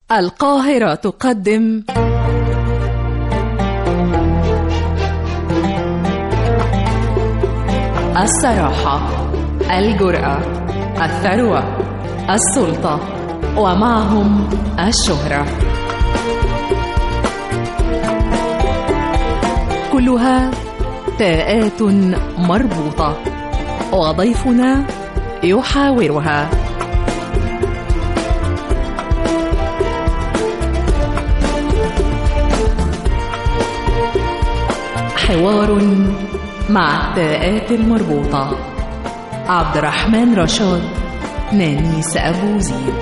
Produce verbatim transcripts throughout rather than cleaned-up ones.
القاهرة تقدم الصراحة، الجرأة، الثروة، السلطة، ومعهم الشهرة، كلها تاءات مربوطة، وضيفنا يحاورها. حوار مع التاءات المربوطة. عبد الرحمن رشاد، نانيس أبو زيد.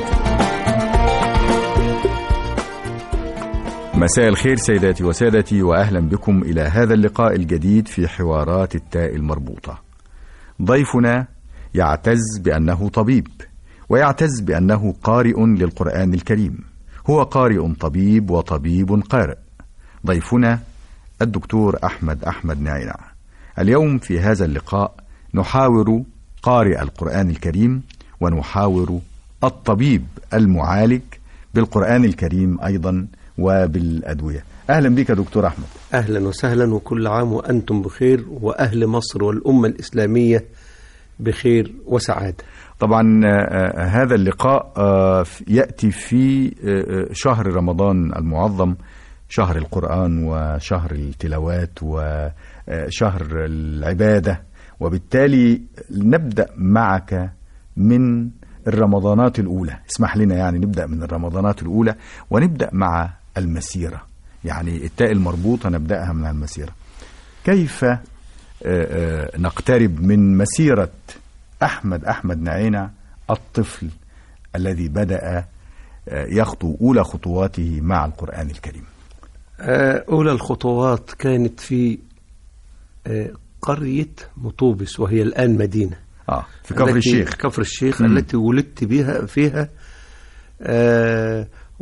مساء الخير سيداتي وسادتي، وأهلا بكم إلى هذا اللقاء الجديد في حوارات التاء المربوطة. ضيفنا يعتز بأنه طبيب، ويعتز بأنه قارئ للقرآن الكريم. هو قارئ طبيب وطبيب قارئ. ضيفنا الدكتور أحمد أحمد نعينع. اليوم في هذا اللقاء نحاور قارئ القرآن الكريم، ونحاور الطبيب المعالج بالقرآن الكريم أيضا وبالأدوية. أهلا بك دكتور أحمد. أهلا وسهلا، وكل عام وأنتم بخير، وأهل مصر والأمة الإسلامية بخير وسعادة. طبعا هذا اللقاء يأتي في شهر رمضان المعظم، شهر القرآن وشهر التلاوات وشهر العبادة، وبالتالي نبدأ معك من الرمضانات الأولى. اسمح لنا يعني نبدأ من الرمضانات الأولى، ونبدأ مع المسيرة، يعني التاء المربوطة نبدأها من المسيرة. كيف نقترب من مسيرة أحمد أحمد نعينع، الطفل الذي بدأ يخطو أولى خطواته مع القرآن الكريم؟ أولى الخطوات كانت في قرية مطوبس، وهي الآن مدينة آه في كفر الشيخ كفر الشيخ م. التي ولدت بها فيها. آه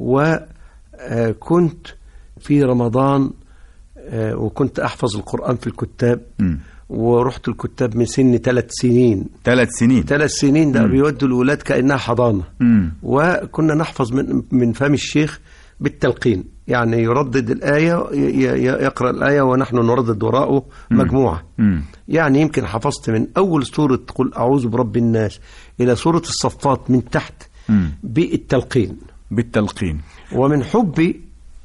وكنت في رمضان آه وكنت أحفظ القرآن في الكتاب م. ورحت الكتاب من سن ثلاث سنين ثلاث سنين ثلاث سنين ده بيودوا الولاد كأنها حضانة م. وكنا نحفظ من من فم الشيخ بالتلقين، يعني يردد الآية، يقرأ الآية ونحن نردد وراءه مجموعة. م. يعني يمكن حفظت من أول سورة قل أعوذ برب الناس إلى سورة الصفات من تحت م. بالتلقين بالتلقين ومن حبي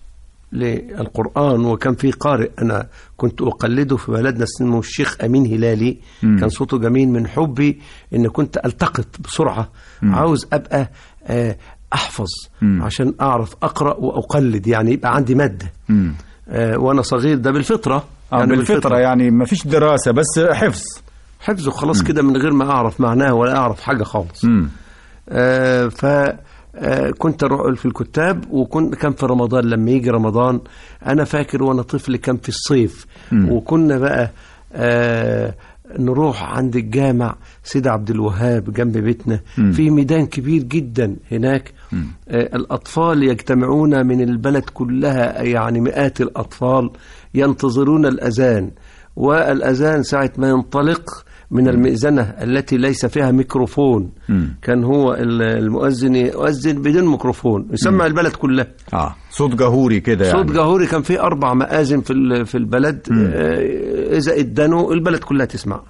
للقرآن، وكان في قارئ أنا كنت أقلده في بلدنا اسمه الشيخ أمين هلالي. م. كان صوته جميل. من حبي إن كنت ألتقط بسرعة، م. عاوز أبقى آه أحفظ م. عشان أعرف أقرأ وأقلد، يعني يبقى عندي مادة. آه وأنا صغير، ده بالفطرة. آه يعني بالفطرة, بالفطرة يعني ما فيش دراسة، بس حفظ حفظ وخلاص كده، من غير ما أعرف معناه ولا أعرف حاجة خالص. آه ف آه كنت أروح في الكتاب، وكنت كان في رمضان لما يجي رمضان، أنا فاكر وأنا طفل كان في الصيف، م. وكنا بقى آه نروح عند الجامع سيد عبد الوهاب جنب بيتنا، م. في ميدان كبير جدا هناك. آه الأطفال يجتمعون من البلد كلها، يعني مئات الأطفال ينتظرون الأذان، والأذان ساعة ما ينطلق من المئذنة التي ليس فيها ميكروفون، م. كان هو المؤذن يؤذن بدون ميكروفون، يسمع م. البلد كلها. آه صوت جهوري كده، يعني صوت جهوري. كان في أربع مآذن في في البلد، آه إذا ادنوا البلد كلها تسمع.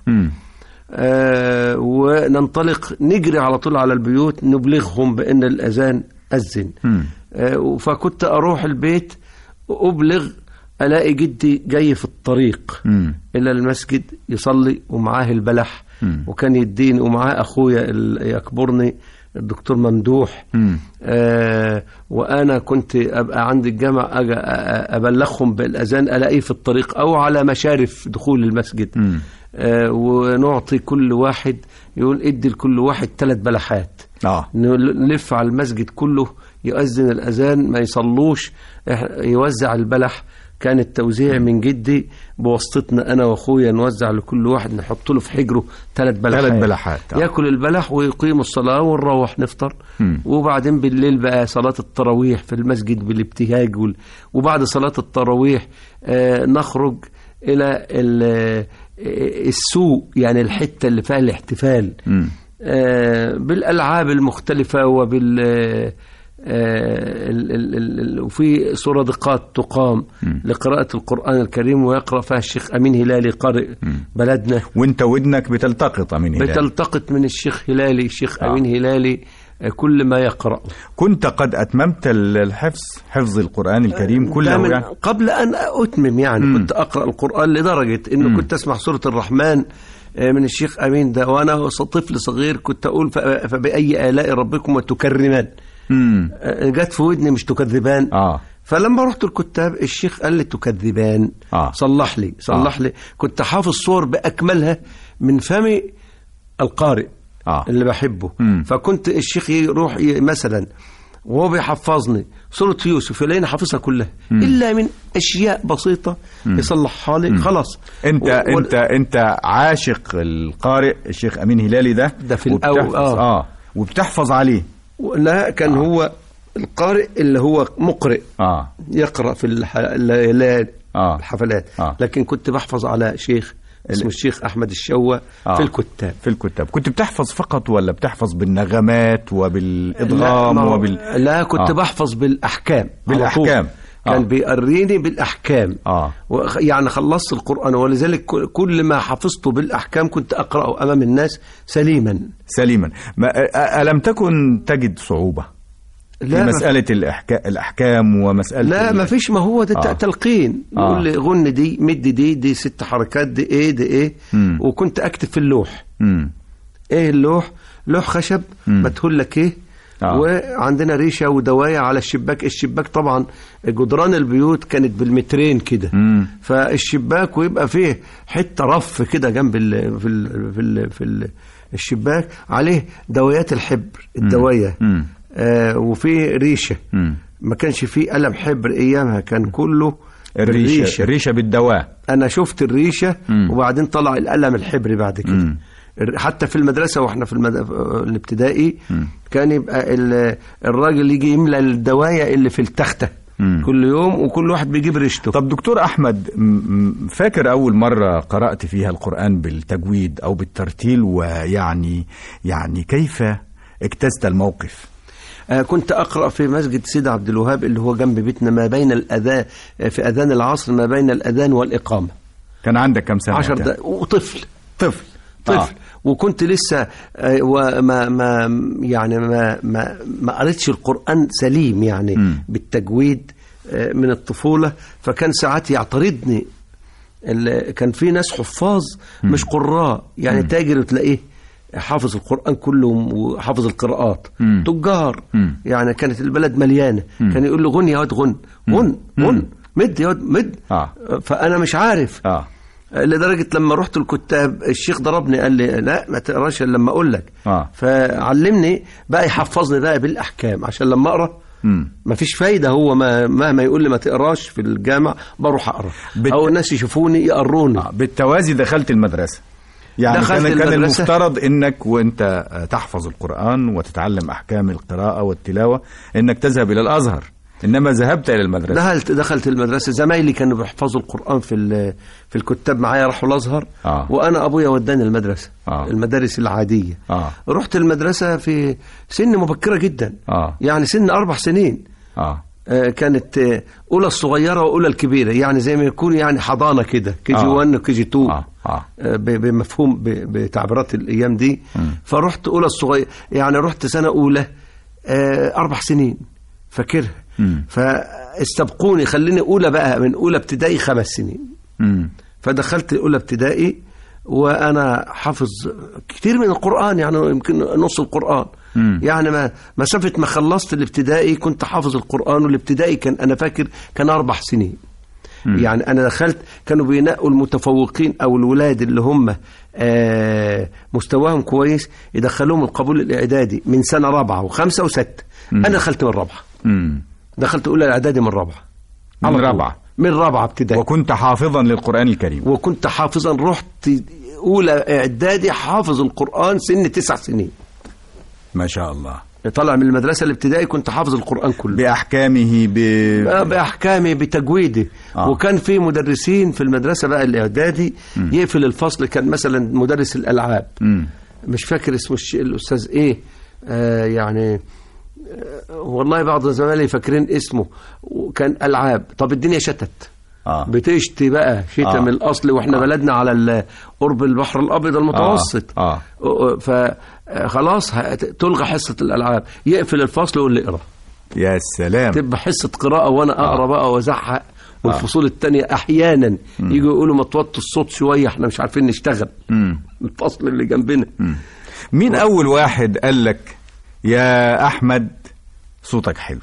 آه وننطلق نجري على طول على البيوت نبلغهم بأن الأذان أذن. آه فكنت أروح البيت أبلغ، ألاقي جدي جاي في الطريق م. إلى المسجد يصلي ومعاه البلح، م. وكان يديني، ومعاه أخويا يكبرني الدكتور ممدوح. آه وأنا كنت أبقى عند الجامع أجي أبلغهم بالأذان، ألاقيه في الطريق أو على مشارف دخول المسجد. آه ونعطي كل واحد، يقول ادي لكل واحد ثلاث بلحات. آه. نلف على المسجد كله، يؤذن الأذان ما يصلوش، يوزع البلح. كان التوزيع من جدي بواسطتنا أنا وأخويا، نوزع لكل واحد، نحط له في حجره ثلاث بلحات, ثلاث بلحات. يأكل البلح ويقيم الصلاة ونروح نفطر. م. وبعدين بالليل بقى صلاة التراويح في المسجد بالابتهاج، وبعد صلاة التراويح آه نخرج إلى السوق، يعني الحتة اللي فيها الاحتفال آه بالألعاب المختلفة وبال ال ال ال وفي سرادقات تقام م. لقراءة القرآن الكريم، ويقرأ فيها الشيخ أمين هلالي قارئ م. بلدنا. وانت ودنك بتلتقط أمين هلالي؟ بتلتقط من الشيخ هلالي، الشيخ آه. أمين هلالي كل ما يقرأ. كنت قد أتممت الحفظ، حفظ القرآن الكريم كله يعني؟ قبل أن أتمم يعني م. كنت أقرأ القرآن لدرجة أنه م. كنت أسمع سورة الرحمن من الشيخ أمين ده وأنا طفل صغير، كنت أقول فبأي آلاء ربكم وتكرمان. جت في ودني مش تكذبان. آه. فلما رحت الكتاب الشيخ قال لي تكذبان. آه. صلح لي صلح آه. لي كنت حافظ صور بأكملها من فم القارئ آه. اللي بحبه. مم. فكنت الشيخ يروح مثلا وهو بيحفظني سورة يوسف يلاقيني حافظها كلها مم. إلا من أشياء بسيطة مم. يصلحها لي خلاص. أنت و... أنت أنت عاشق القارئ الشيخ أمين هلالي ده ده في الأول آه. آه وبتحفظ عليه؟ لا كان آه. هو القارئ اللي هو مقرئ آه. يقرأ في الح... آه. الحفلات آه. لكن كنت بحفظ على شيخ اسمه الشيخ أحمد الشوة آه. في الكتاب. في الكتاب كنت بتحفظ فقط ولا بتحفظ بالنغمات وبالإضغام لا وبال... لا كنت آه. بحفظ بالأحكام. بالأحكام كان آه. بيقريني بالأحكام آه. يعني خلصت القرآن، ولذلك كل ما حفظته بالأحكام كنت أقرأه أمام الناس سليما سليما. ما ألم تكن تجد صعوبة في مسألة الأحكام, الأحكام ومسألة لا ما فيش، ما هو ده آه. تلقين يقول آه. لي غن دي مد دي دي ست حركات دي ايه دي ايه مم. وكنت أكتب في اللوح مم. ايه اللوح لوح خشب بتقول لك ايه آه. وعندنا ريشة ودواية على الشباك. الشباك طبعا جدران البيوت كانت بالمترين كده، فالشباك ويبقى فيه حتة رف كده جنب ال في ال في ال في ال الشباك عليه دوايات الحبر الدواية مم. آه وفي ريشة مم. ما كانش فيه قلم حبر ايامها، كان كله الريشة الريشة, الريشة بالدواء. انا شفت الريشة مم. وبعدين طلع القلم الحبري بعد كده مم. حتى في المدرسة واحنا في المد... الابتدائي مم. كان يبقى ال... الراجل يجي يملى الدواية اللي في التختة مم. كل يوم وكل واحد بيجيب ريشته. طب دكتور أحمد، فاكر أول مرة قرأت فيها القرآن بالتجويد أو بالترتيل، ويعني يعني كيف اجتزت الموقف؟ آه كنت أقرأ في مسجد سيد عبد الوهاب اللي هو جنب بيتنا، ما بين الأذان في أذان العصر ما بين الأذان والإقامة. كان عندك كم سنة؟ عشر دقائق وطفل طفل طفل آه. وكنت لسه آه وما ما يعني ما ما ما قريتش القرآن سليم يعني م. بالتجويد آه من الطفولة. فكان ساعات يعترضني، كان في ناس حفاظ م. مش قراء يعني م. تاجر وتلاقيه حافظ القرآن كله وحافظ القراءات مم. تجار مم. يعني كانت البلد مليانة مم. كان يقول له غن يا واد غن غن غن مد يا واد مد آه. فأنا مش عارف آه. لدرجة لما رحت الكتاب الشيخ ضربني قال لي لا ما تقراش إلا لما أقول لك آه. فعلمني بقى يحفظني بقى بالأحكام عشان لما أقرأ ما فيش فايدة. هو ما مهما يقول لي ما تقراش في الجامع بروح أقرأ بت... أو الناس يشوفوني يقروني آه. بالتوازي دخلت المدرسة يعني كان, كان المفترض انك وانت تحفظ القرآن وتتعلم احكام القراءة والتلاوة انك تذهب الى الازهر، انما ذهبت الى المدرسة. دخلت دخلت المدرسة. زمايلي كانوا بيحفظوا القرآن في في الكتاب معايا راحوا الازهر آه. وانا ابويا وداني المدرسة آه. المدارس العادية آه. رحت المدرسة في سن مبكرة جدا آه. يعني سن اربع سنين آه. كانت أولى الصغيرة وأولى الكبيرة، يعني زي ما يكون يعني حضانة كده كي جي واحد وكي جي اتنين آه. آه. بمفهوم بتعبيرات الأيام دي. م. فرحت أولى الصغيرة يعني رحت سنة أولى أربع سنين فاكرها. فاستبقوني خليني أولى بقى من أولى ابتدائي خمس سنين. م. فدخلت أولى ابتدائي وأنا حافظ كتير من القرآن يعني يمكن نص القرآن. مم. يعني ما مسافة ما خلصت الابتدائي كنت حافظ القرآن، والابتدائي كان أنا فاكر كان أربع سنين. مم. يعني أنا دخلت كانوا بينقوا المتفوقين أو الولاد اللي هم آه مستواهم كويس يدخلوهم القبول الإعدادي من سنة رابعة وخمسة وستة. مم. أنا دخلت من رابعة. مم. دخلت أولى الإعدادي من رابعة من رابعة من رابعة ابتدائي. وكنت حافظا للقرآن الكريم. وكنت حافظا. رحت أولى إعدادي حافظ القرآن سن تسع سنين ما شاء الله. طلع من المدرسة الابتدائي كنت حافظ القرآن كله بأحكامه ب... بأحكامه بتجويده. آه. وكان في مدرسين في المدرسة بقى الإعدادي م. يقفل الفصل. كان مثلا مدرس الألعاب م. مش فاكر اسمه الأستاذ إيه آه يعني والله بعض زمايلي فاكرين اسمه، وكان ألعاب. طب الدنيا شتت، آه. بتشتي بقى شتاء آه. من الأصل، وإحنا آه. بلدنا على قرب البحر الأبيض المتوسط. آه. آه. فخلاص تلغى حصة الألعاب، يقفل الفصل ويقول لي اقرأ. يا سلام. تبقى حصة قراءة وأنا أقرأ آه. بقى وأزحق. والفصول التانية أحيانا يجوا يقولوا ما توطوا الصوت شوية، احنا مش عارفين نشتغل. مم. الفصل اللي جنبنا. مم. مين و... أول واحد قال لك يا أحمد صوتك حلو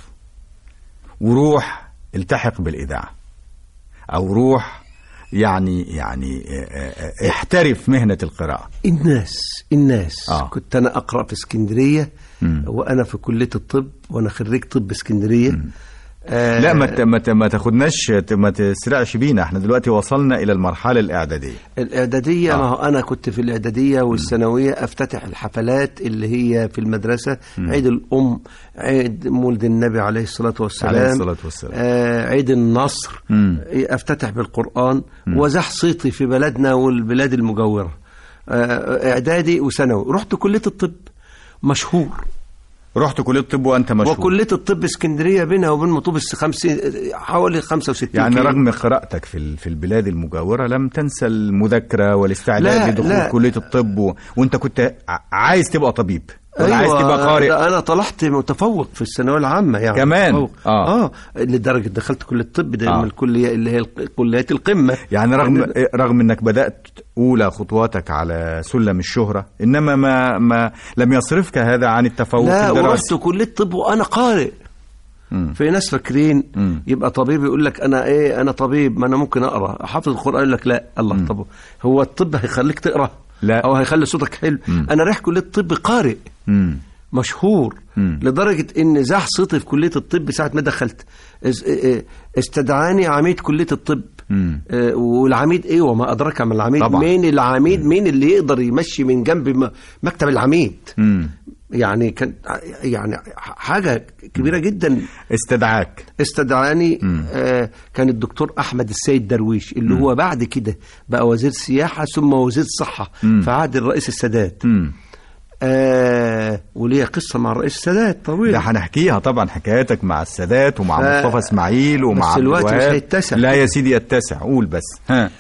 وروح التحق بالإذاعة، أو روح يعني يعني احترف مهنة القراءة؟ الناس الناس آه. كنت أنا أقرأ في اسكندرية، مم. وأنا في كلية الطب، وأنا خريج طب اسكندرية. آه لا ما ما ما تاخدناش، ما تسرعش بينا، احنا دلوقتي وصلنا الى المرحله الاعداديه. الاعداديه، آه. ما هو انا كنت في الاعداديه والثانويه افتتح الحفلات اللي هي في المدرسه، م. عيد الام، عيد مولد النبي عليه الصلاه والسلام، عليه الصلاه والسلام. آه عيد النصر، م. افتتح بالقران، م. وزح صيتي في بلدنا والبلاد المجاوره. آه اعدادي وثانوي رحت كليه الطب، مشهور. رحت كلية الطب وأنت مشهور. وكلية الطب اسكندرية بينها وبين مطوبس خمسين حوالي خمسة وستين يعني كيلو. رغم قراءتك في في البلاد المجاورة لم تنسى المذاكرة والاستعداد لدخول كلية الطب و... وأنت كنت عايز تبقى طبيب. أيوة، عايز تبقى قارئ. أنا طلعت متفوق في الثانوية العامة يعني كمان. آه. آه لدرجة دخلت كلية الطب ده آه. من الكلية اللي هي كليات القمة. يعني رغم أنا... رغم أنك بدأت أولى خطواتك على سلم الشهرة، إنما ما ما لم يصرفك هذا عن التفوق لا، الدراسي. ورحت كلية الطب وأنا قارئ. مم. في ناس فاكرين مم. يبقى طبيب يقول لك أنا إيه أنا طبيب، ما أنا ممكن أقرأ حافظ القرآن، يقول لك لا الله. مم. طب هو الطب هيخليك تقرأ؟ لا. أو هيخلي صوتك حلو؟ مم. أنا رايح كلية الطب قارئ. مم. مشهور. مم. لدرجة ان زح صوتي في كلية الطب ساعة ما دخلت. استدعاني عميد كلية الطب. مم. والعميد ايه وما ادرك من العميد. طبعا. مين العميد؟ مم. مين اللي يقدر يمشي من جنب مكتب العميد؟ مم. يعني كان يعني حاجة كبيرة جدا. استدعاك. استدعاني. آه كان الدكتور احمد السيد درويش اللي مم. هو بعد كده بقى وزير سياحة ثم وزير صحة في عهد الرئيس السادات. مم. آه وليه قصة مع الرئيس السادات طويلة. ده هنحكيها طبعا، حكاياتك مع السادات ومع ف... مصطفى اسماعيل ومع بس الوقت مش هيتسع. لا يا سيدي يتسع، قول بس. ها.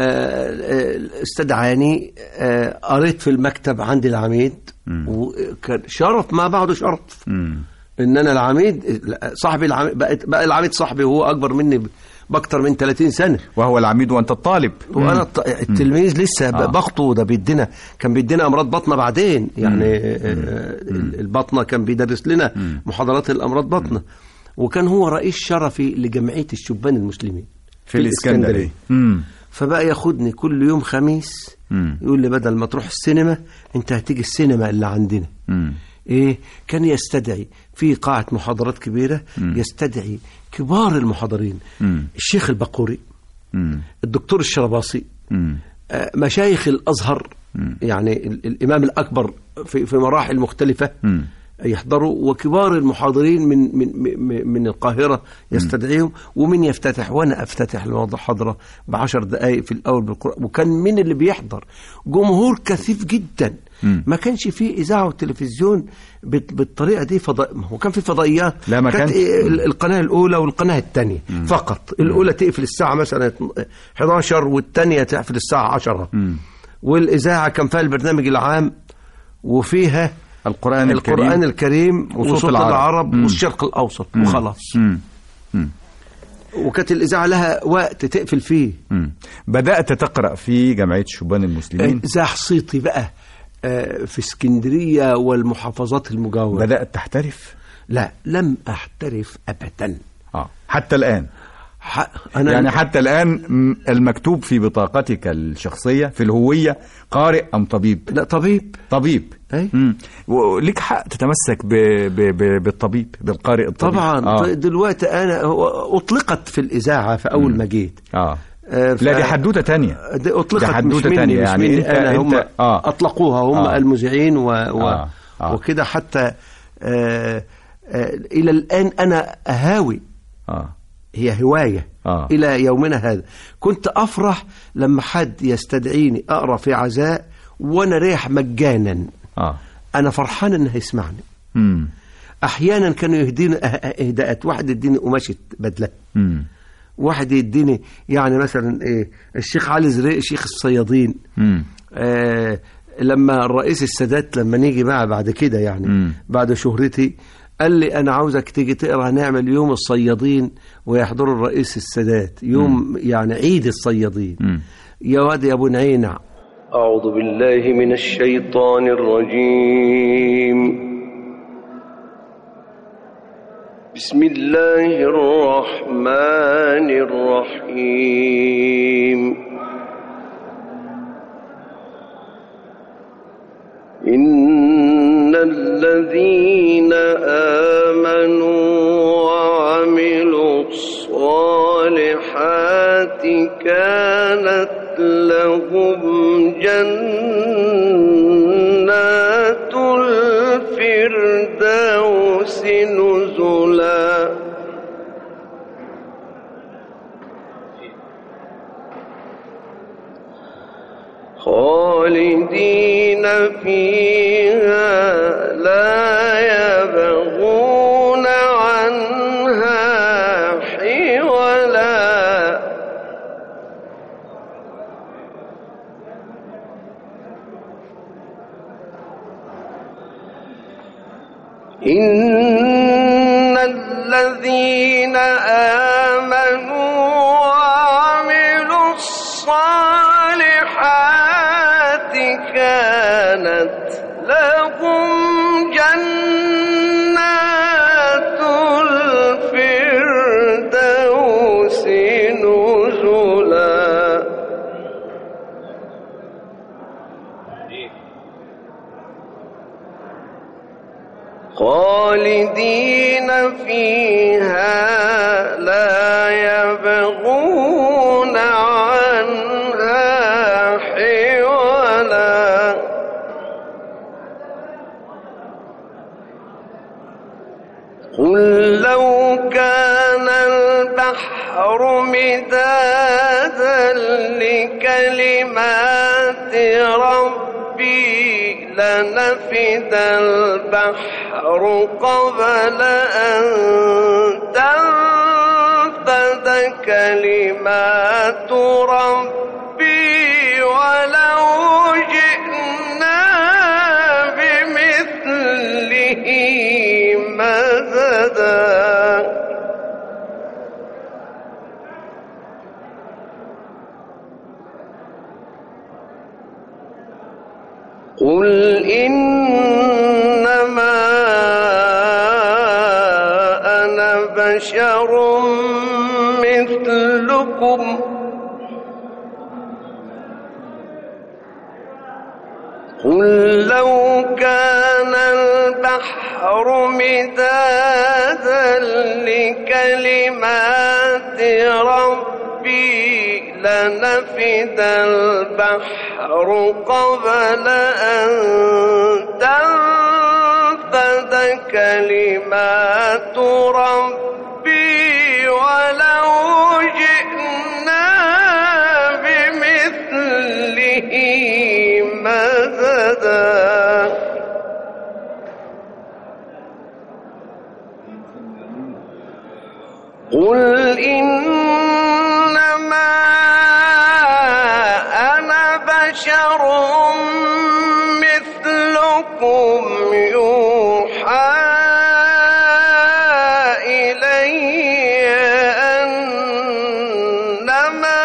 آه استدعاني، آه قريت في المكتب عندي العميد، وكان شرف ما بعده شرف. مم. ان انا العميد صاحبي العميد بقى, بقى العميد صاحبي، وهو اكبر مني باكتر من ثلاثين سنة. وهو العميد وانت الطالب. وانا التلميذ لسه آه. بخطو. ده بيدينا كان بيدينا امراض بطنه بعدين يعني. مم. البطنه كان بيدرس لنا مم. محاضرات الامراض بطنه. وكان هو رئيس شرفي لجمعيه الشبان المسلمين في, في الاسكندريه. فبقى ياخدني كل يوم خميس. مم. يقول لي بدل ما تروح السينما انت هتيجي السينما اللي عندنا. مم. ايه كان يستدعي في قاعة محاضرات كبيرة. مم. يستدعي كبار المحاضرين. مم. الشيخ البقوري. مم. الدكتور الشرباصي. مم. آه مشايخ الأزهر. مم. يعني الإمام الأكبر في, في مراحل مختلفة. مم. يحضروا، وكبار المحاضرين من من من القاهرة يستدعيهم. ومن يفتتح وانا افتتح المحاضرة بعشر دقائق في الاول بالقرآن. وكان من اللي بيحضر جمهور كثيف جدا. مم. ما كانش فيه اذاعه وتلفزيون بالطريقه دي. فضاء هو كان في فضائيات. لا ما كانت القناه الاولى والقناه الثانيه فقط. الاولى تقفل الساعه مثلا احد عشر والثانيه تقفل الساعه عشرة. مم. والاذاعه كان فيها البرنامج العام وفيها القرآن الكريم, القرآن الكريم وصوت, وصوت العرب, العرب والشرق الأوسط. مم. وخلاص. مم. مم. وكانت الإذاعة لها وقت تقفل فيه. مم. بدأت تقرأ في جمعية الشبان المسلمين. زاح صيتي بقى في اسكندرية والمحافظات المجاورة. بدأت تحترف؟ لا لم أحترف أبدا. آه. حتى الآن؟ أنا يعني حتى الآن المكتوب في بطاقتك الشخصية في الهوية قارئ أم طبيب؟ لا طبيب. طبيب. وليك حق تتمسك ب ب ب بالطبيب، بالقارئ الطبيب. طبعا. آه. دلوقتي أنا أطلقت في الإذاعة في أول ما جيت. آه. آه لا دي حدوتة تانية. دي أطلقت دي حدوتة مش تانية. مش يعني مني انت أنا. هم آه. أطلقوها هم آه. المذيعين و... و... آه. آه. وكده حتى آه آه إلى الآن أنا أهاوي. آه. هي هواية. آه. إلى يومنا هذا. كنت أفرح لما حد يستدعيني أقرأ في عزاء وأنا رايح مجانا. آه. أنا فرحان إنه يسمعني. مم. احيانا كانوا يهديني اهداءات، واحد يديني قماشه بدله، مم. واحد يديني يعني مثلا ايه الشيخ علي زريق شيخ الصيادين. آه لما الرئيس السادات لما نيجي بقى بعد كده يعني مم. بعد شهرتي قال لي انا عاوزك تيجي تقرا، هنعمل يوم الصيادين ويحضر الرئيس السادات يوم مم. يعني عيد الصيادين. مم. يا واد يا ابو نعينع. اعوذ بالله من الشيطان الرجيم. بسم الله الرحمن الرحيم. إن الذين آمنوا وعملوا الصالحات كانت لهم جنات الفردوس نزلا خالدين فيها لا يبغون عنها حولا إن الذين آمنوا وعملوا الصالحات كانت لهم جنات الفردوس نزلا خالدين فيها لا يبغون عنها حولا قل لو كان البحر مدادا لكلمات ربي لنفد البحر قبل أن تنفد كلمات ربي ولو جئنا بمثله مددا قل إنما أنا بشر مثلكم قل لو كان البحر مدادا لكلمات ربي لنفد البحر قبل أن تنفد كلمات ربي ولو جئنا بمثله مددا قل إنما أنا بشر مثلكم يوحى إلي أنما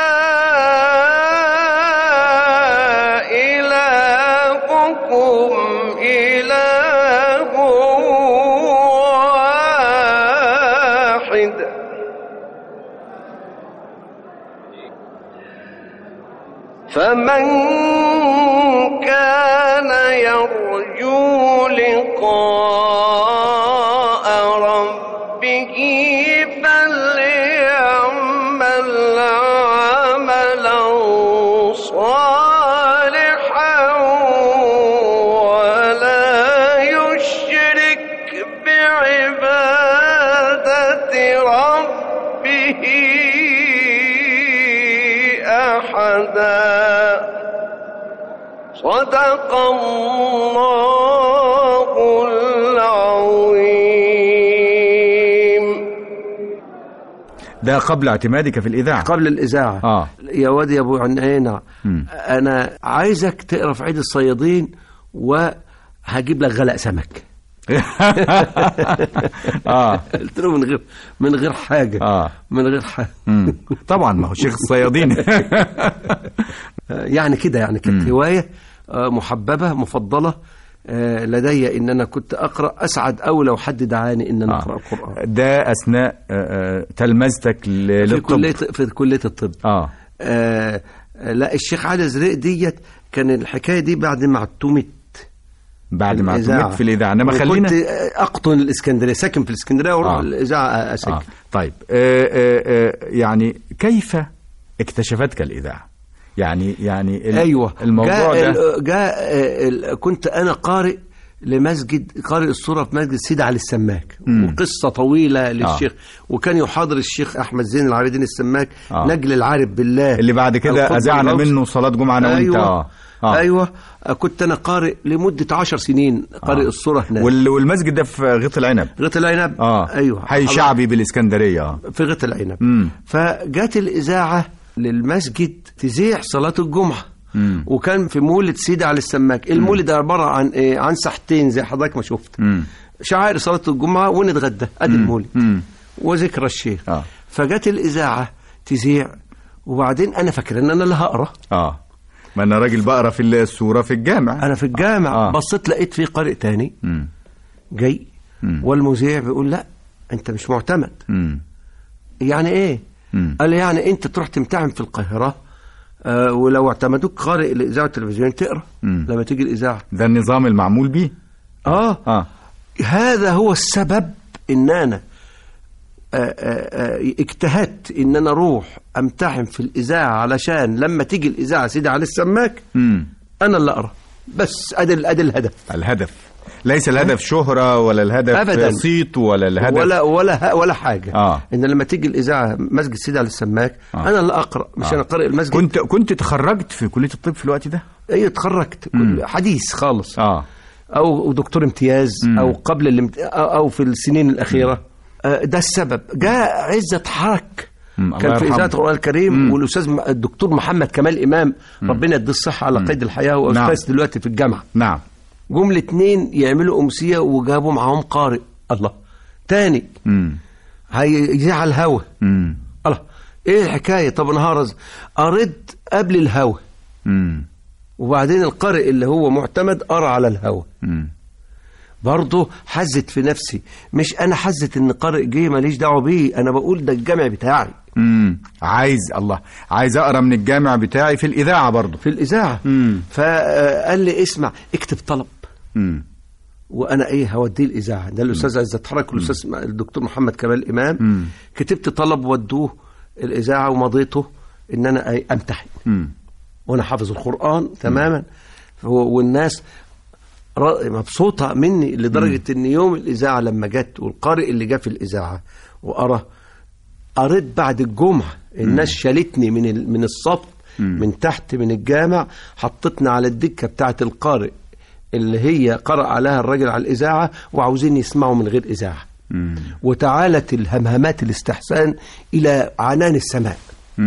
إلهكم إله واحد فمن كان يرجو لقاء ربه فليعمل عملا صالحا ولا يشرك بعبادة ربه أحدا. صدق الله العظيم. ده قبل اعتمادك في الإذاعة؟ قبل الإذاعة. آه. يا واد يا أبو عنينة، أنا عايزك تقرأ في عيد الصيادين وهجيب لك غلق سمك. اه قلت له من غير من غير حاجه اه من غير حاجه طبعا ما هو شيخ الصيادين. يعني كده يعني كانت هوايه محببه مفضله لدي ان انا كنت اقرا. اسعد أوي لو حد دعاني ان انا اقرا آه. القران. ده اثناء تلمذتك للطب في كليه في كليه الطب. اه, آه لا الشيخ علي زريق ديت كان الحكايه دي بعد ما اعتمدت بعد ما اعتمدت في الإذاعة. إنما خلينا كنت أقطن الإسكندرية، ساكن في الإسكندرية وأروح آه. الإذاعة أسجل. آه. طيب آه آه يعني كيف اكتشفتك الإذاعة؟ يعني يعني أيوة الموضوع جاء ده جاء كنت أنا قارئ لمسجد قارئ الصورة في مسجد سيدي علي السماك، مم. وقصة طويلة للشيخ آه. وكان يحاضر الشيخ أحمد زين العابدين السماك آه. نجل العارف بالله اللي بعد كده أذعنا منه صلاة جمعة أنا أيوة. وأنت آه. آه. أيوة كنت أنا قارئ لمدة عشر سنين قارئ آه. الصورة هناك. والمسجد ده في غيط العنب. غيط العنب آه. أيوة حي شعبي بالإسكندرية آه. في غيط العنب. مم. فجات الإذاعة للمسجد تذيع صلاة الجمعة. مم. وكان في مولد سيدي علي السماك. المولد عبارة عن إيه؟ عن ساحتين زي حضرتك ما شفت. مم. شعائر صلاة الجمعة ونتغدى أدي المولد مم. وذكر الشيخ. آه. فجات الإذاعة تذيع وبعدين أنا فاكر إن أنا اللي هقرأ. آه. ما أنا راجل بقرأ في السورة في الجامع. أنا في الجامع آه. بصيت لقيت في قارئ تاني مم. جاي مم. والمذيع بيقول لا أنت مش معتمد. مم. يعني إيه؟ مم. قال يعني أنت تروح تمتحن في القاهرة آه ولو اعتمدوك قارئ الإذاعة والتلفزيون تقرأ مم. لما تيجي الإذاعة. ده النظام المعمول به. آه. آه هذا هو السبب إن أنا آه آه آه اجتهدت إن أنا أروح أمتحن في الإذاعة علشان لما تيجي الإذاعة سيدي علي السماك مم. أنا اللي أقرأ بس. أدي أدي الهدف. الهدف ليس الهدف شهرة ولا الهدف أبداً. صيت ولا الهدف ولا ولا ولا حاجة. آه. إن لما تيجي الإذاعة مسجد سيدي علي السماك آه. أنا اللي أقرأ مش آه. أنا قارئ المسجد. كنت كنت تخرجت في كلية الطب في الوقت ده؟ أيوة تخرجت حديث خالص آه. أو دكتور امتياز مم. أو قبل الامت... أو في السنين الأخيرة. آه ده السبب. جاء عزة حرك كان في إذاعة القرآن الكريم مم. والأستاذ الدكتور محمد كمال إمام مم. ربنا يديه الصحة على قيد الحياة وأستاذ نعم. دلوقتي في الجامعة. نعم. جم الاثنين يعملوا أمسية وجابوا معاهم قارئ. الله تاني هيذيع على الهوا. الله ايه الحكاية؟ طب نهارز أرد قبل الهوا وبعدين القارئ اللي هو معتمد أرى على الهوا. برضه حزت في نفسي. مش أنا حزت إن قارئ جه ماليش دعوة بيه، أنا بقول ده الجامع بتاعي. امم عايز الله عايز أقرأ من الجامع بتاعي في الإذاعة برضه في الإذاعة. مم. فقال لي اسمع اكتب طلب. مم. وأنا إيه هوديه الإذاعة. ده الأستاذ عزت حرك والأستاذ الدكتور محمد كمال إمام. مم. كتبت طلب ودوه الإذاعة ومضيته إن أنا أي أمتحن. مم. وأنا حافظ القرآن تماما. والناس مبسوطة مني لدرجة مم. إن يوم الإذاعة لما جت والقارئ اللي جاء في الإذاعة وأرى قريت بعد الجمعة الناس شالتني من من الصف من تحت من الجامع، حطتنا على الدكة بتاعة القارئ اللي هي قرأ عليها الراجل على الإذاعة وعاوزين يسمعوا من غير إذاعة. مم. وتعالت الهمهمات الاستحسان إلى عنان السماء.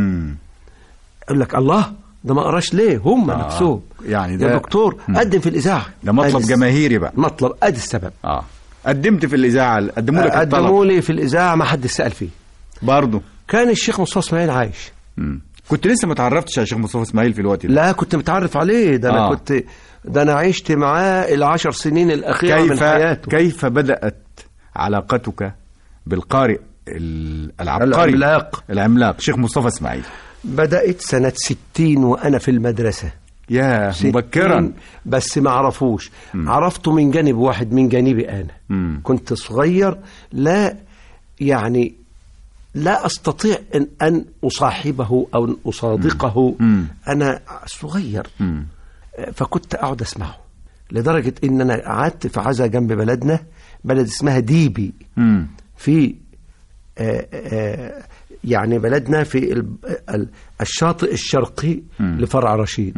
يقول لك الله ده ما قراش ليه هم آه. نفسهم يعني ده يا دكتور مم. قدم في الإذاعة. ده مطلب جماهيري بقى. مطلب أدي السبب. آه. قدمت في الإذاعة قدموا لك الطلب. قدموا لي في الإذاعة ما حد سأل فيه برضه. كان الشيخ مصطفى اسماعيل عايش. مم. كنت لسه ما تعرفتش على الشيخ مصطفى اسماعيل في الوقت ده؟ لا كنت متعرف عليه. ده انا آه. كنت ده انا عشت معاه العشر سنين الأخيرة من حياته. كيف بدأت علاقتك بالقارئ العبقري العملاق العملاق شيخ مصطفى اسماعيل؟ بدأت سنة ستين وأنا في المدرسة. يا مبكرا. بس ما عرفوش. مم. عرفته من جانب واحد من جانبي أنا. مم. كنت صغير لا يعني لا أستطيع أن, أن أصاحبه أو أصادقه. مم. أنا صغير. مم. فكنت أقعد أسمعه لدرجة أن أنا قعدت في عزا جنب بلدنا بلد اسمها ديبي. مم. في آآ آآ يعني بلدنا في الشاطئ الشرقي مم. لفرع رشيد. مم.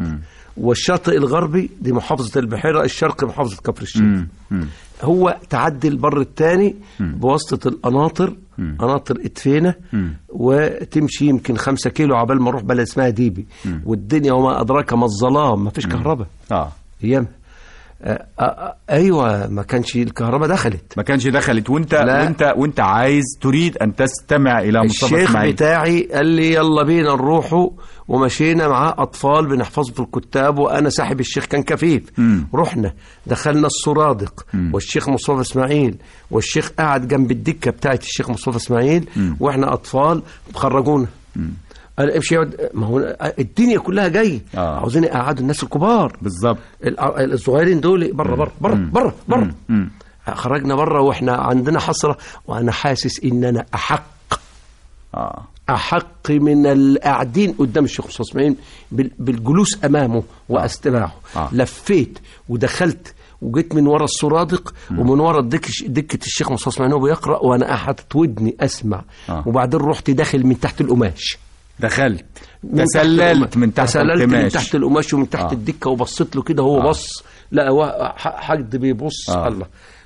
والشاطئ الغربي دي محافظة البحيرة، الشرقي محافظة كفر الشيخ. هو تعدي البر الثاني بواسطة القناطر، قناطر إدفينة، وتمشي يمكن خمسة كيلو عبال ما نروح بلد اسمها ديبي. مم. والدنيا وما أدراك ما الظلام، ما فيش كهرباء اه أيام. آه آه أيوة، ما كانش الكهرباء دخلت ما كانش دخلت وانت لا. وانت وانت عايز تريد أن تستمع إلى مصطفى الشيخ إسماعيل. بتاعي قال لي يلا بينا نروحوا، ومشينا معاه أطفال بنحفظ في الكتاب، وأنا ساحب الشيخ كان كفيف. مم. رحنا دخلنا السرادق، مم. والشيخ مصطفى إسماعيل، والشيخ قاعد جنب الدكة بتاعت الشيخ مصطفى إسماعيل. مم. وإحنا أطفال خرجونا. قال امشي، ما هو الدنيا كلها جاي آه. عاوزين يقعدوا الناس الكبار بالظبط، الصغيرين دول بره بره بره بره بره. خرجنا بره واحنا عندنا حسرة، وانا حاسس ان انا احق آه. احق من القاعدين قدام الشيخ مصطفى اسماعيل بالجلوس امامه واستماعه. آه. لفيت ودخلت وجيت من ورا السرادق، م. ومن ورا دكة الشيخ مصطفى اسماعيل وهو بيقرأ، وانا حاطط ودني اسمع. آه. وبعدين رحت داخل من تحت القماش، دخلت تسللت من تحت تسللت من تحت القماش ومن تحت آه. الدكة، وبصيت له كده، هو آه. بص لا حد بيبص. آه. الله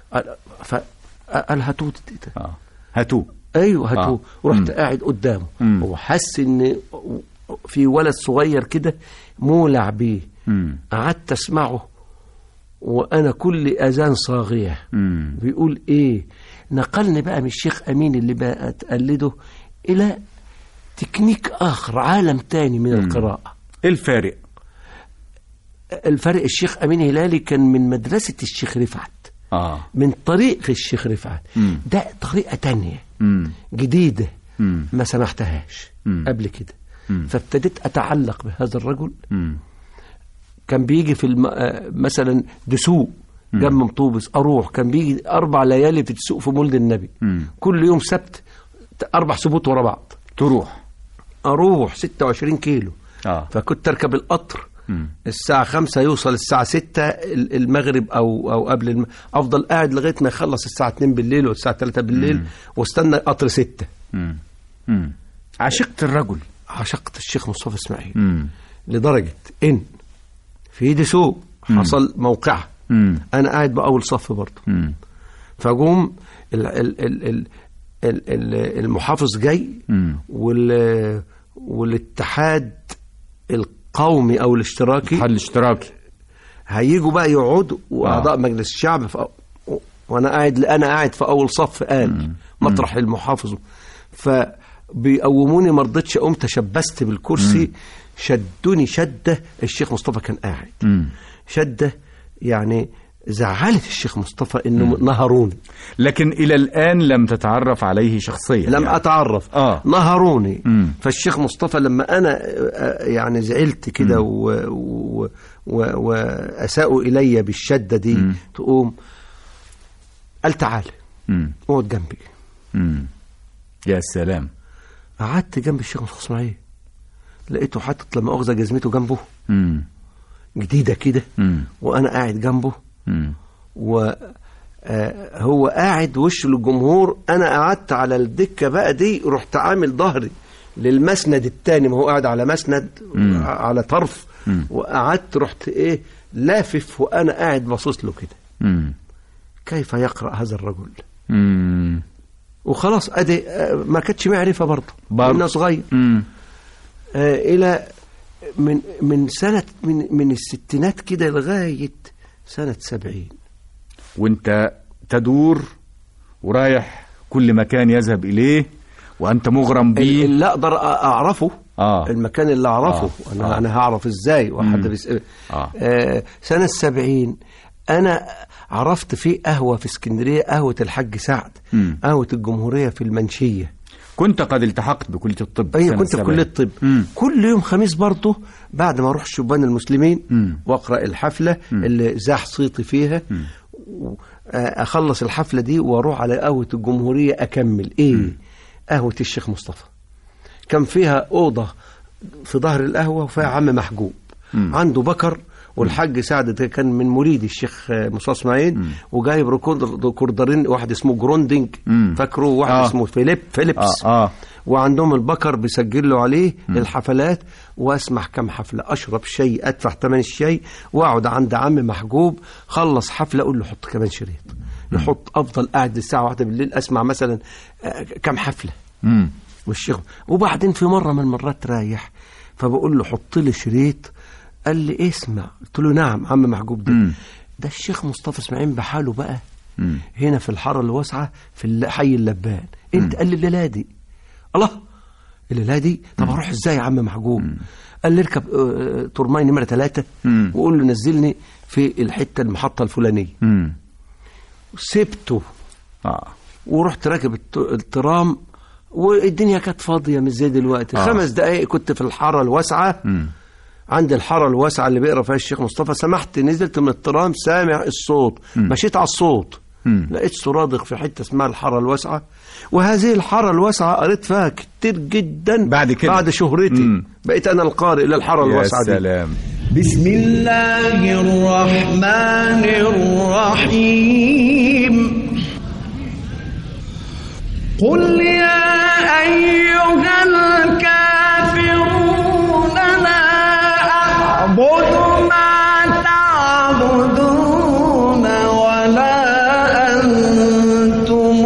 فقال هاتوه آه. هاتوه ايوه هاتوه. آه. ورحت قاعد قدامه، وحس ان في ولد صغير كده مولع بيه. قعدت اسمعه وانا كل اذان صاغيه. مم. بيقول ايه؟ نقلني بقى من الشيخ امين اللي بقى تقلده الى تكنيك اخر، عالم تاني من مم. القراءه. ايه الفارق؟ الفرق الشيخ امين هلالي كان من مدرسه الشيخ رفعت، آه. من طريق الشيخ رفعت. مم. ده طريقه تانية مم. جديده مم. ما سمحتهاش مم. قبل كده. مم. فابتديت اتعلق بهذا الرجل. مم. كان بيجي في الم... مثلا دسوق جنب مطوبس، اروح كان بيجي اربع ليالي في السوق في مولد النبي. مم. كل يوم سبت اربع سبوت ورا بعض تروح اروح ستة وعشرين كيلو. آه. فكنت اركب القطر مم. الساعة خمسة يوصل الساعة ستة المغرب او او قبل الم... افضل قاعد لغاية ما يخلص الساعة اتنين بالليل والساعة تلاتة بالليل. مم. واستنى قطر ستة. مم. مم. عشقت الرجل، عشقت الشيخ مصطفى اسماعيل. مم. لدرجة ان في ايدي سوق حصل موقعة، مم. انا قاعد باول صف برضه. فقوم ال ال ال ال ال ال المحافظ جاي، وال والاتحاد القومي او الاشتراكي، الاتحاد الاشتراكي هيجوا بقى يقعدوا، واعضاء آه. مجلس الشعب ف... وانا قاعد انا قاعد في اول صف قال مطرح المحافظ. فبيقوموني، ما رضيتش، اقوم تشبست بالكرسي. مم. شدوني شدة، الشيخ مصطفى كان قاعد. مم. شدة يعني زعلت الشيخ مصطفى انه مم. نهروني. لكن الى الان لم تتعرف عليه شخصيا؟ لم يعني. اتعرف. آه. نهروني. مم. فالشيخ مصطفى لما انا يعني زعلت كده واساءوا الي بالشدة دي، مم. تقوم قال تعال اقعد جنبي. مم. يا سلام. قعدت جنب الشيخ مصطفى اسماعيل، لقيته حاطط لما اخذ جزمته جنبه. مم. جديدة كده. مم. وانا قاعد جنبه. وهو قاعد وشه للجمهور، انا قعدت على الدكة بقى دي، رحت عامل ظهري للمسند التاني، ما هو قاعد على مسند. مم. على طرف. مم. وقعدت رحت ايه لافف، وانا قاعد باصص له كده. كيف يقرأ هذا الرجل؟ مم. وخلاص ادي ما كانتش معرفة برضه، انا صغير. آه الى من من سنة من من الستينات كده لغاية سنة سبعين، وانت تدور ورايح كل مكان يذهب إليه وأنت مغرم بيه. اللي أقدر أعرفه. آه. المكان اللي أعرفه. آه. أنا, آه. أنا هعرف إزاي واحد بيسأل. آه. آه سنة سبعين أنا عرفت في قهوة في اسكندرية، قهوة الحاج سعد. مم. قهوة الجمهورية في المنشية. كنت قد التحقت بكلية الطب. أيوة كنت في كلية الطب. مم. كل يوم خميس برضه بعد ما أروح شبان المسلمين. مم. وأقرأ الحفلة. مم. اللي زاح صيتي فيها. مم. أخلص الحفلة دي وأروح على قهوة الجمهورية أكمل إيه. مم. قهوة الشيخ مصطفى كان فيها أوضة في ظهر القهوة وفيها عم محجوب. مم. عنده بكر، والحاج سعد ده كان من مريد الشيخ مصطفى اسماعيل، وجايب ريكوردرين، واحد اسمه جروندينج فاكره، واحد آه. اسمه فيليب فيليبس. آه. آه. وعندهم البكر بيسجلوا عليه م. الحفلات، واسمح كم حفلة، أشرب شيء، أدفع ثمن الشيء، وأقعد عند عم محجوب، خلص حفلة أقول له حط كمان شريط، يحط، أفضل قاعد للساعة واحدة بالليل أسمع مثلا كم حفلة م. والشيخ. وبعدين في مرة من المرات رايح فبقول له حط لي شريط، قال لي اسمع، قلت له نعم عم محجوب ده م. ده الشيخ مصطفى اسماعيل بحاله بقى م. هنا في الحارة الواسعة في حي اللبان. انت قال لي الليلة دي، الله الليلة دي، طب اروح ازاي يا عم محجوب؟ م. قال لي اركب ترماي نمرة ثلاثة وقول له نزلني في الحتة المحطة الفلانية. م. سبته آه. ورحت راكب الترام، والدنيا كانت فاضية مش زي دلوقتي. آه. خمس دقايق كنت في الحارة الواسعة م. عند الحارة الواسعة اللي بيقرأ فيها الشيخ مصطفى. سمحت نزلت من الترام سامع الصوت، م. مشيت على الصوت م. لقيت سرادق في حتة اسمها الحارة الواسعة، وهذه الحارة الواسعة قريت فيها كتير جدا بعد كده، بعد شهرتي م. بقيت أنا القارئ للحارة الواسعة دي. سلام. بسم الله الرحمن الرحيم. قل يا أيها الكافرون لا أعبد ما تعبدون ولا أنتم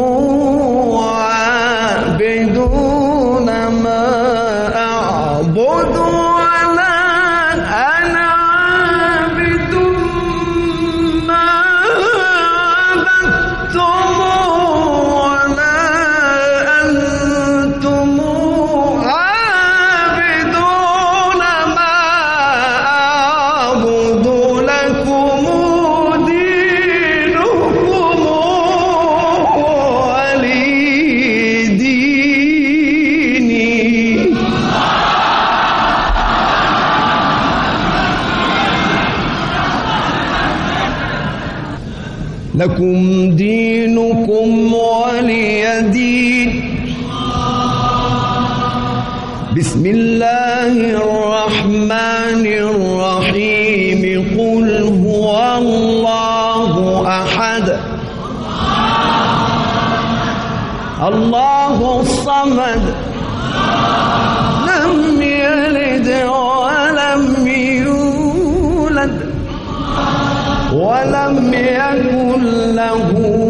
عابدون ما أعبد ولا أنا عابد ما عبدتم ولا أنتم عابدون ما أعبد، لكم دينكم ولي ديني. لكم دينكم ولي دين. بسم الله الرحمن الرحيم. قل هو الله أحد الله الصمد لم يلد ولم يولد ولم يكن له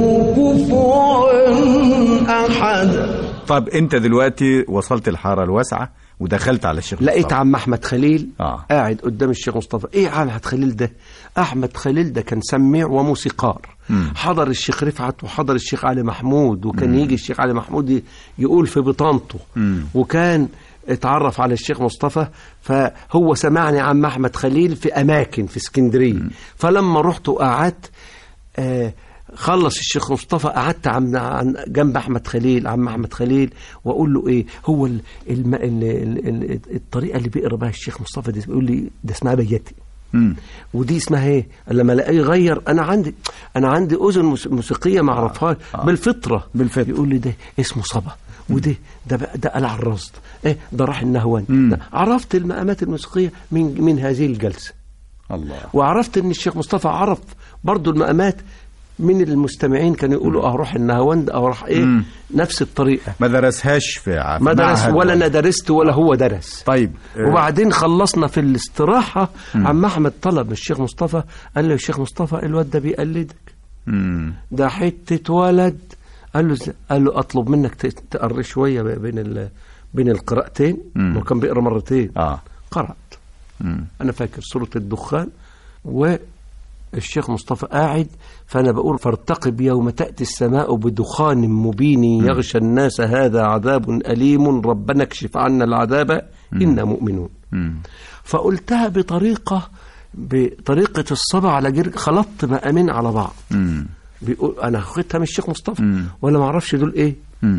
كفوا أحد. طب انت دلوقتي وصلت الحارة الواسعة ودخلت على الشيخ مصطفى، لقيت عم احمد خليل آه. قاعد قدام الشيخ مصطفى. ايه عم احمد خليل ده؟ احمد خليل ده كان سميع وموسيقار. مم. حضر الشيخ رفعت وحضر الشيخ علي محمود، وكان مم. يجي الشيخ علي محمود يقول في بطانته، مم. وكان اتعرف على الشيخ مصطفى، فهو سمعني عم احمد خليل في اماكن في اسكندريه. مم. فلما رحت وقعدت آه خلص الشيخ مصطفى، قعدت عم جنب احمد خليل عم احمد خليل واقول له ايه هو ال ال ال ال الطريقه اللي بيقرا بها الشيخ مصطفى دي. بيقول لي ده اسمها بياتي، مم. ودي اسمها ايه؟ لما الاقيه غير، انا عندي انا عندي اذن موسيقيه ما اعرفهاش آه. بالفطره بالفطره. يقول لي ده اسمه صبا، وده ده ده قلع الرصد، ايه ده راح النهوان. عرفت المقامات الموسيقيه من من هذه الجلسه. الله. وعرفت ان الشيخ مصطفى عرف برضو المقامات من المستمعين، كانوا يقولوا اه روح النهاوند او راح ايه. مم. نفس الطريقه. ما درسهاش في ما درس ولا انا درست ولا هو درس. طيب. وبعدين خلصنا في الاستراحه. مم. عم احمد طلب من الشيخ مصطفى، قال له يا شيخ مصطفى الواد ده بيقلدك. مم. ده حته ولد. قال له قال له اطلب منك تقري شويه بين بين القراءتين. وكان بيقرا مرتين. اه قرات. مم. انا فاكر سوره الدخان، و الشيخ مصطفى قاعد، فأنا بقول فارتقب يوم تأتي السماء بدخان مبين يغشى الناس هذا عذاب أليم ربنا اكشف عنا العذاب إنا مؤمنون. فقلتها بطريقة بطريقة الصبا على جرج، خلطت مقامين على بعض. بيقول أنا أخذتها من الشيخ مصطفى ولا ما أعرفش دول إيه.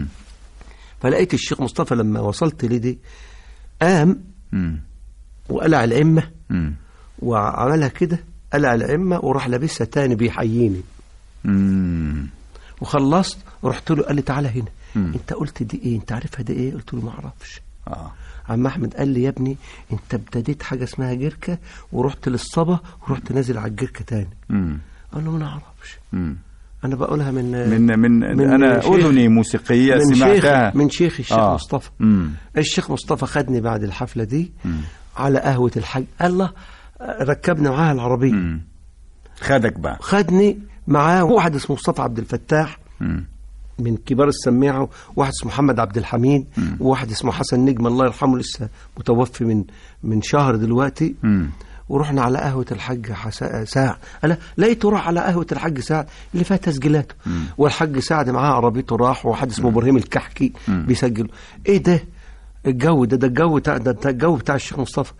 فلقيت الشيخ مصطفى لما وصلت لدي قام وقلع العمة وعملها كده، قلع العمة وراح لابسها تاني بيحييني. مم. وخلصت ورحت له، قال لي تعالى هنا. مم. انت قلت دي ايه؟ انت عارفها دي ايه؟ قلت له ما اعرفش. اه عم احمد قال لي يا ابني انت ابتديت حاجه اسمها جركه ورحت للصبا ورحت نازل على الجركه تاني. مم. قال له ما اعرفش. انا بقولها من من من, من انا اذني موسيقيه من سمعتها شيخ من شيخ الشيخ آه. مصطفى. مم. الشيخ مصطفى خدني بعد الحفله دي مم. على قهوه الحج، الله ركبنا معاه العربيه. مم. خدك بقى خدني معاه واحد اسمه مصطفى عبد الفتاح مم. من كبار السماعه، وواحد اسمه محمد عبد الحميد، مم. وواحد اسمه حسن نجم الله يرحمه لسه متوفي من من شهر دلوقتي. مم. ورحنا على قهوة الحاج ساعة. أنا لقيته راح على قهوة الحاج ساعة اللي فيها تسجيلاته، والحاج سعد معاه عربيته راح، وواحد اسمه إبراهيم الكحكي بيسجل. إيه ده الجو ده ده الجو بتاع ده, ده الجو بتاع الشيخ مصطفى.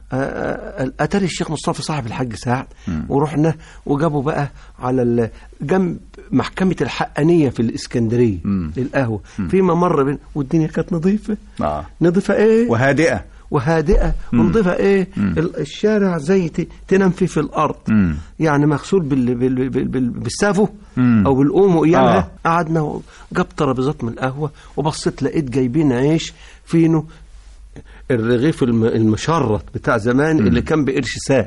أتاري الشيخ مصطفى صاحب الحاج سعد. ورحنا وجابوا بقى على جنب محكمة الحقانية في الإسكندرية القهوة، فيما مر بين، والدنيا كانت نظيفة. آه. نظيفة إيه وهادئة وهادئة ونضيفها ايه. مم. الشارع زي تنام فيه في الارض. مم. يعني مغسول بال... بال... بال... بال... بالسافو مم. او بالأومو ايامها. آه. قعدنا جاب ترابيزات من القهوة، وبصيت لقيت جايبين عيش فينه الرغيف الم... المشرط بتاع زمان. مم. اللي كان بقرش ساغ.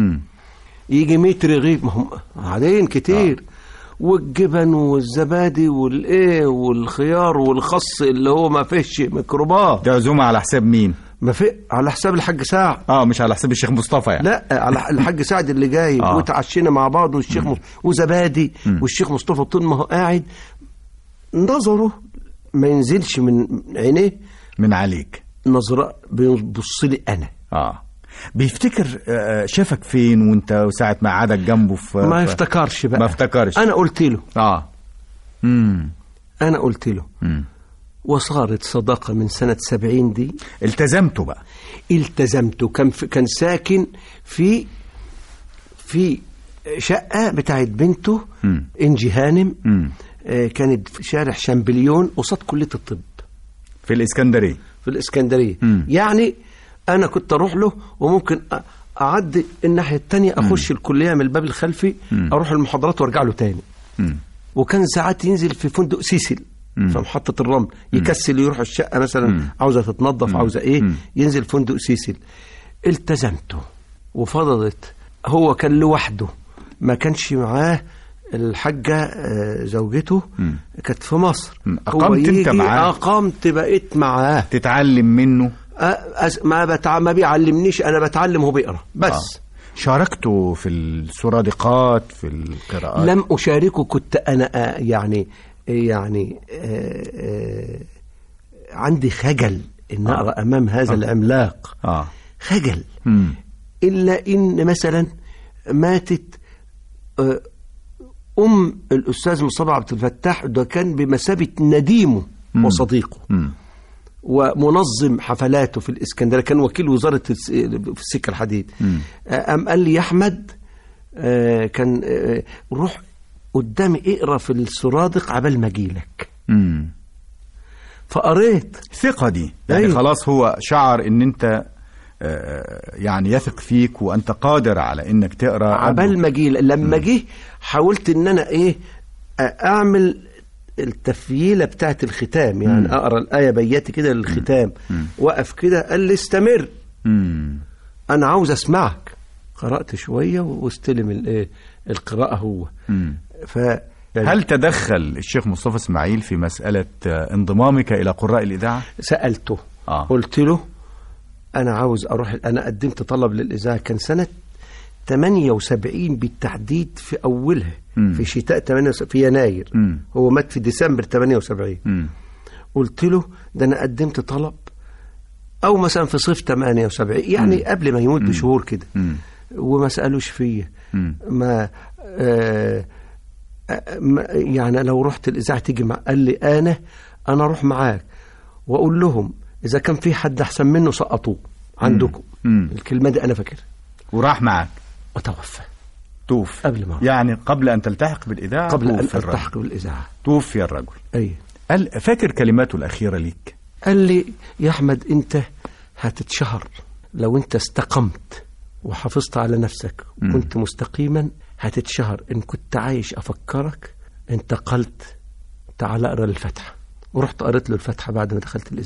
يجي مية رغيف، ما هم عادين كتير. آه. والجبن والزبادي والايه والخيار والخص اللي هو ما فيش ميكروبات. ده عزومه على حساب مين؟ ما في على حساب الحاج سعد. اه مش على حساب الشيخ مصطفى يعني. لا على الحاج سعد اللي جاي. آه. وتعشينا مع بعض، والشيخ مص... وزبادي. م. والشيخ مصطفى طول ما هو قاعد نظره ما ينزلش من عينيه من عليك، نظره بيبص لي انا. اه بيفتكر شافك فين وانت ساعة ما قعدك جنبه في ما يفتكرش بقى. ما افتكرش. انا قلت له اه امم انا قلت له مم. وصارت صداقة من سنة سبعين دي. التزمته بقى التزمته كان في كان ساكن في في شقة بتاعت بنته مم. إنجي هانم. آه كانت في شارع شامبليون قصاد كلية الطب في الإسكندرية في الإسكندرية مم. يعني أنا كنت أروح له، وممكن أعدي الناحية التانية أخش مم. الكلية من الباب الخلفي. مم. أروح المحاضرات وأرجع له تاني. مم. وكان ساعات ينزل في فندق سيسل في محطة الرمل، يكسل يروح الشقة مثلا مم. عاوزة تتنظف مم. عاوزة إيه مم. ينزل فندق سيسل. التزمته وفضلت. هو كان لوحده، ما كانش معاه الحاجة زوجته. مم. كانت في مصر. أقمت أنت معاه؟ أقمت بقيت معاه تتعلم منه. أس... ما, بتع... ما بيعلمنيش، أنا بتعلم هو بيقرأ بس. آه. شاركته في السرادقات في القراءات؟ لم أشاركه. كنت أنا يعني يعني آآ آآ عندي خجل إن أقرأ آه. أمام هذا آه. العملاق. آه. خجل. مم. إلا إن مثلا ماتت أم الأستاذ مصطفى عبد الفتاح، ده كان بمثابة نديمه مم. وصديقه مم. ومنظم حفلاته في الإسكندرية، كان وكيل وزارة في السكة الحديد. أم قال لي يا أحمد آه كان آه روح قدامي اقرأ في السرادق عبال ما أجيلك. فقريت. ثقة دي يعني. أيوه. خلاص هو شعر إن أنت آه يعني يثق فيك وأنت قادر على إنك تقرأ عبال ما أجيلك. لما جه حاولت إن أنا إيه أعمل التفييلة بتاعت الختام، يعني مم. أقرأ الآية بياتي كده للختام. مم. وقف كده قال لي استمر. مم. أنا عاوز أسمعك. قرأت شوية واستلم الإيه القراءة هو. ف هل تدخل الشيخ مصطفى اسماعيل في مسألة انضمامك إلى قراء الإذاعة؟ سألته. آه. قلت له أنا عاوز أروح. أنا قدمت طلب للإذاعة كان سنة ثمانية وسبعين بالتحديد في أولها. مم. في شتاء ثمانية وسبعين في يناير. مم. هو مات في ديسمبر ثمانية وسبعين. مم. قلت له ده أنا قدمت طلب، أو مثلا في صيف ثمانية وسبعين يعني. مم. قبل ما يموت بشهور كده. وما سألوش فيه. ما آه يعني لو رحت الإذاعة تيجي مع. قال لي أنا أنا أروح معاك وأقول لهم إذا كان في حد أحسن منه سقطوه عندكم. مم. الكلمة دي أنا فاكر. وراح معاك وتوفى. توفى قبل ما يعني قبل أن تلتحق بالإذاعة. قبل أن ألتحق بالإذاعة توفي الرجل. أي. قال فاكر كلماته الأخيرة ليك؟ قال لي يا أحمد أنت هتتشهر لو أنت استقمت وحافظت على نفسك وكنت مستقيما. هتتشهر. إن كنت عايش أفكرك انتقلت تعال اقرأ الفتحة. ورحت قرأت له الفتحة بعد ما دخلت الإذاعة.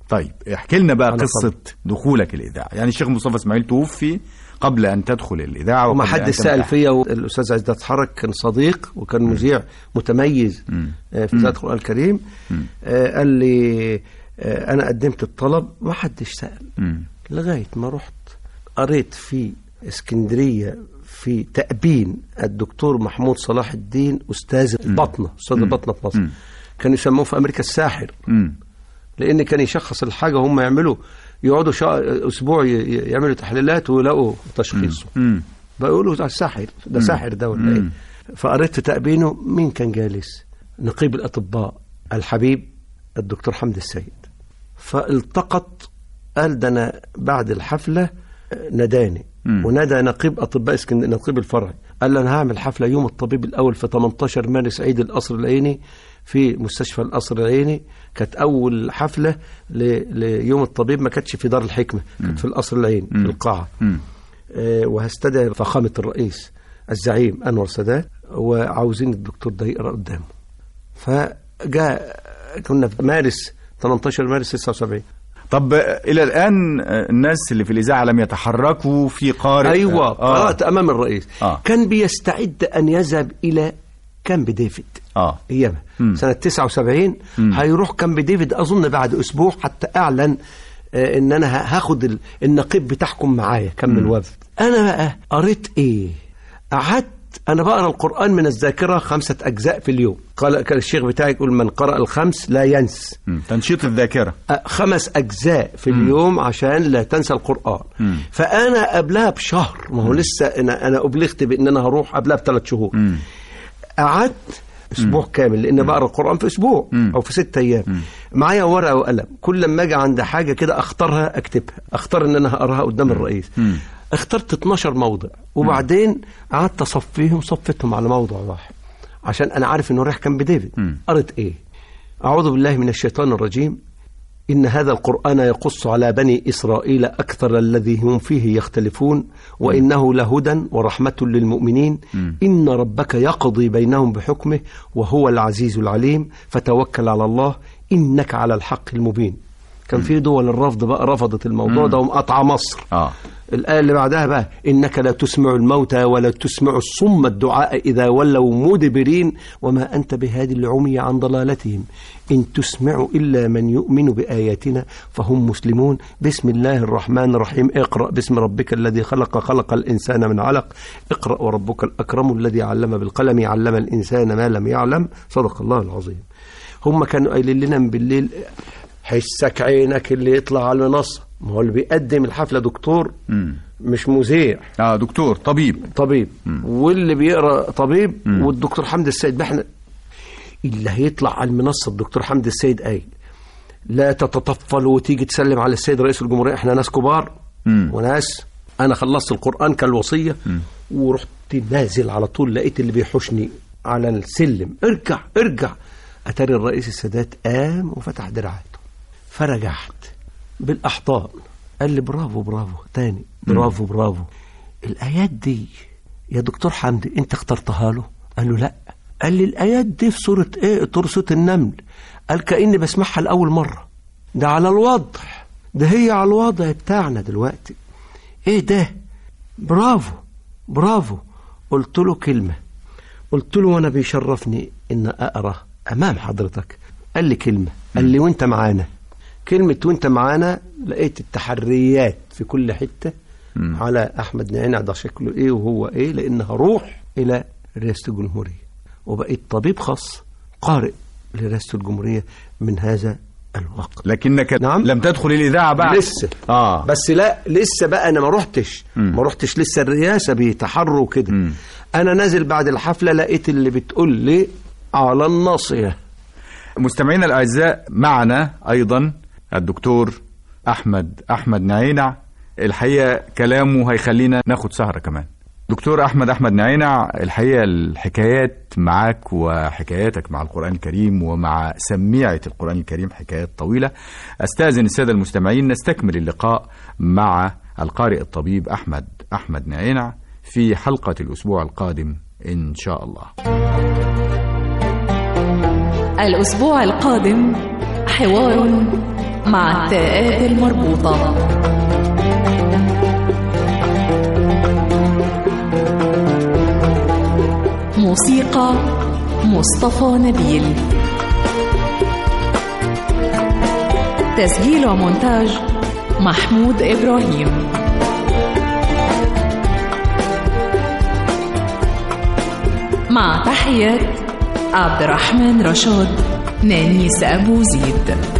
طيب احكي لنا بقى أنا قصة طبعا. دخولك الإذاعة. يعني الشيخ مصطفى إسماعيل توفي قبل أن تدخل الإذاعة، وما وقبل حد أن سأل تمدح. فيا. الأستاذ عزت حرك كان صديق وكان مذيع متميز آه، في ذات القرآن الكريم. آه، قال لي آه، أنا قدمت الطلب، ما حدش سأل مم. لغاية ما رحت قريت في اسكندرية في تأبين الدكتور محمود صلاح الدين أستاذ البطنة، أستاذ البطنة في مصر. كانوا يسموه في أمريكا الساحر، مم. لأن كان يشخص الحاجة هم يعملوا يقعدوا شا... أسبوع ي... يعملوا تحليلات ويلاقوا تشخيصه. مم. بيقولوا ده ساحر، ده ساحر ده ولا إيه. فقريت في تأبينه مين كان جالس؟ نقيب الأطباء الحبيب الدكتور حمد السيد. فالتقط، قال ده أنا بعد الحفلة نداني ونادى نقيب أطباء اسكندرية، نقيب الفرع، قال لي أنا هعمل حفلة يوم الطبيب الأول في ثمانية عشر مارس عيد القصر العيني في مستشفى القصر العيني. كانت أول حفلة ل... ليوم الطبيب، ما كانتش في دار الحكمة، كانت في القصر العيني في القاعة. آه وهستدعي فخامة الرئيس الزعيم أنور سادات، وعاوزين الدكتور ده يقرأ قدامه. فجاء، كنا في مارس ثمانية عشر مارس تسعة وسبعين. طب إلى الآن الناس اللي في الإذاعة لم يتحركوا في قارئ؟ أيوة، آه. قرأت أمام الرئيس. آه. كان بيستعد أن يذهب إلى كامب ديفيد آه. أيامها سنة تسعة وسبعين. مم. هيروح كامب ديفيد أظن بعد أسبوع، حتى أعلن آه إن أنا هاخد النقيب بتاعكم معايا كم الوفد. أنا بقى قريت إيه؟ قعدت أنا بقرأ القرآن من الذاكرة خمسة أجزاء في اليوم. قال كان الشيخ بتاعي يقول من قرأ الخمس لا ينسى. مم. تنشيط الذاكرة. خمس أجزاء في اليوم عشان لا تنسى القرآن. مم. فأنا قبلها بشهر، ما هو لسه أنا أنا أبلغت بأن أنا هروح قبلها بثلاث شهور. مم. قعدت أسبوع مم. كامل، لأن بقرأ القرآن في أسبوع مم. أو في ستة أيام. مم. معايا ورقة وقلم، كل لما أجي عند حاجة كده أختارها أكتبها، أختار أن أنا هقراها قدام الرئيس. مم. اخترت اتناشر موضع، وبعدين قعدت أصفيهم، صفتهم على موضع واحد عشان أنا عارف أنه رايح كامب ديفيد. قرأت إيه؟ أعوذ بالله من الشيطان الرجيم. إن هذا القرآن يقص على بني إسرائيل أكثر الذي هم فيه يختلفون، وإنه لهدى ورحمة للمؤمنين. إن ربك يقضي بينهم بحكمه وهو العزيز العليم، فتوكل على الله إنك على الحق المبين. كان في دول الرفض بقى رفضت الموضوع ده ومقطعة مصر. آه. الآية اللي بعدها بقى إنك لا تسمع الموتى ولا تسمع الصم الدعاء إذا ولوا مدبرين وما أنت بهادي العمي عن ضلالتهم إن تسمع إلا من يؤمن بآياتنا فهم مسلمون. بسم الله الرحمن الرحيم. اقرأ باسم ربك الذي خلق خلق الإنسان من علق اقرأ وربك الأكرم الذي علم بالقلم علم الإنسان ما لم يعلم. صدق الله العظيم. هم كانوا قايلين لنا من بالليل حسك عينك اللي يطلع على المنصة، ما هو اللي بيقدم الحفلة دكتور مم. مش مذيع. اه دكتور طبيب طبيب مم. واللي بيقرأ طبيب مم. والدكتور حمد السيد. احنا اللي هيطلع على المنصة الدكتور حمد السيد قايل لا تتطفل وتيجي تسلم على السيد رئيس الجمهورية، احنا ناس كبار مم. وناس. انا خلصت القرآن كالوصية مم. ورحت نازل على طول، لقيت اللي بيحوشني على السلم ارجع ارجع. اتاري الرئيس السادات قام وفتح دراعاته، فرجعت بالأحضان. قال لي برافو برافو تاني، برافو برافو. الآيات دي يا دكتور حمدي انت اخترتها له؟ قال له لا. قال لي الآيات دي في سورة ايه؟ سورة النمل. قال كأني بسمعها لأول مرة. ده على الوضع، ده هي على الوضع بتاعنا دلوقتي. ايه ده؟ برافو برافو. قلت له كلمة، قلت له وانا بيشرفني ان اقرأ امام حضرتك. قال لي كلمة، قال لي وانت معانا. كلمة وانت معانا لقيت التحريات في كل حتة مم. على أحمد نعينع ده شكله إيه وهو إيه، لأن هروح إلى رئاسة الجمهورية وبقيت طبيب خاص قارئ لرئاسة الجمهورية من هذا الوقت. لكنك نعم؟ لم تدخل الإذاعة بعد؟ لسه آه. بس لا لسه بقى أنا ما رحتش مم. ما رحتش لسه الرئاسة بيتحروا كده. أنا نازل بعد الحفلة لقيت اللي بتقول لي على الناصية. مستمعينا الأعزاء، معنا أيضا الدكتور أحمد أحمد نعينع. الحقيقة كلامه هيخلينا ناخد سهرة كمان. دكتور أحمد أحمد نعينع، الحقيقة الحكايات معك وحكاياتك مع القرآن الكريم ومع سميعة القرآن الكريم حكايات طويلة. أستأذن السادة المستمعين نستكمل اللقاء مع القارئ الطبيب أحمد أحمد نعينع في حلقة الأسبوع القادم إن شاء الله. الأسبوع القادم حوار مع التاءات المربوطة. موسيقى مصطفى نبيل. تسجيل ومونتاج محمود إبراهيم. مع تحيات عبد الرحمن رشاد، نانيس أبو زيد.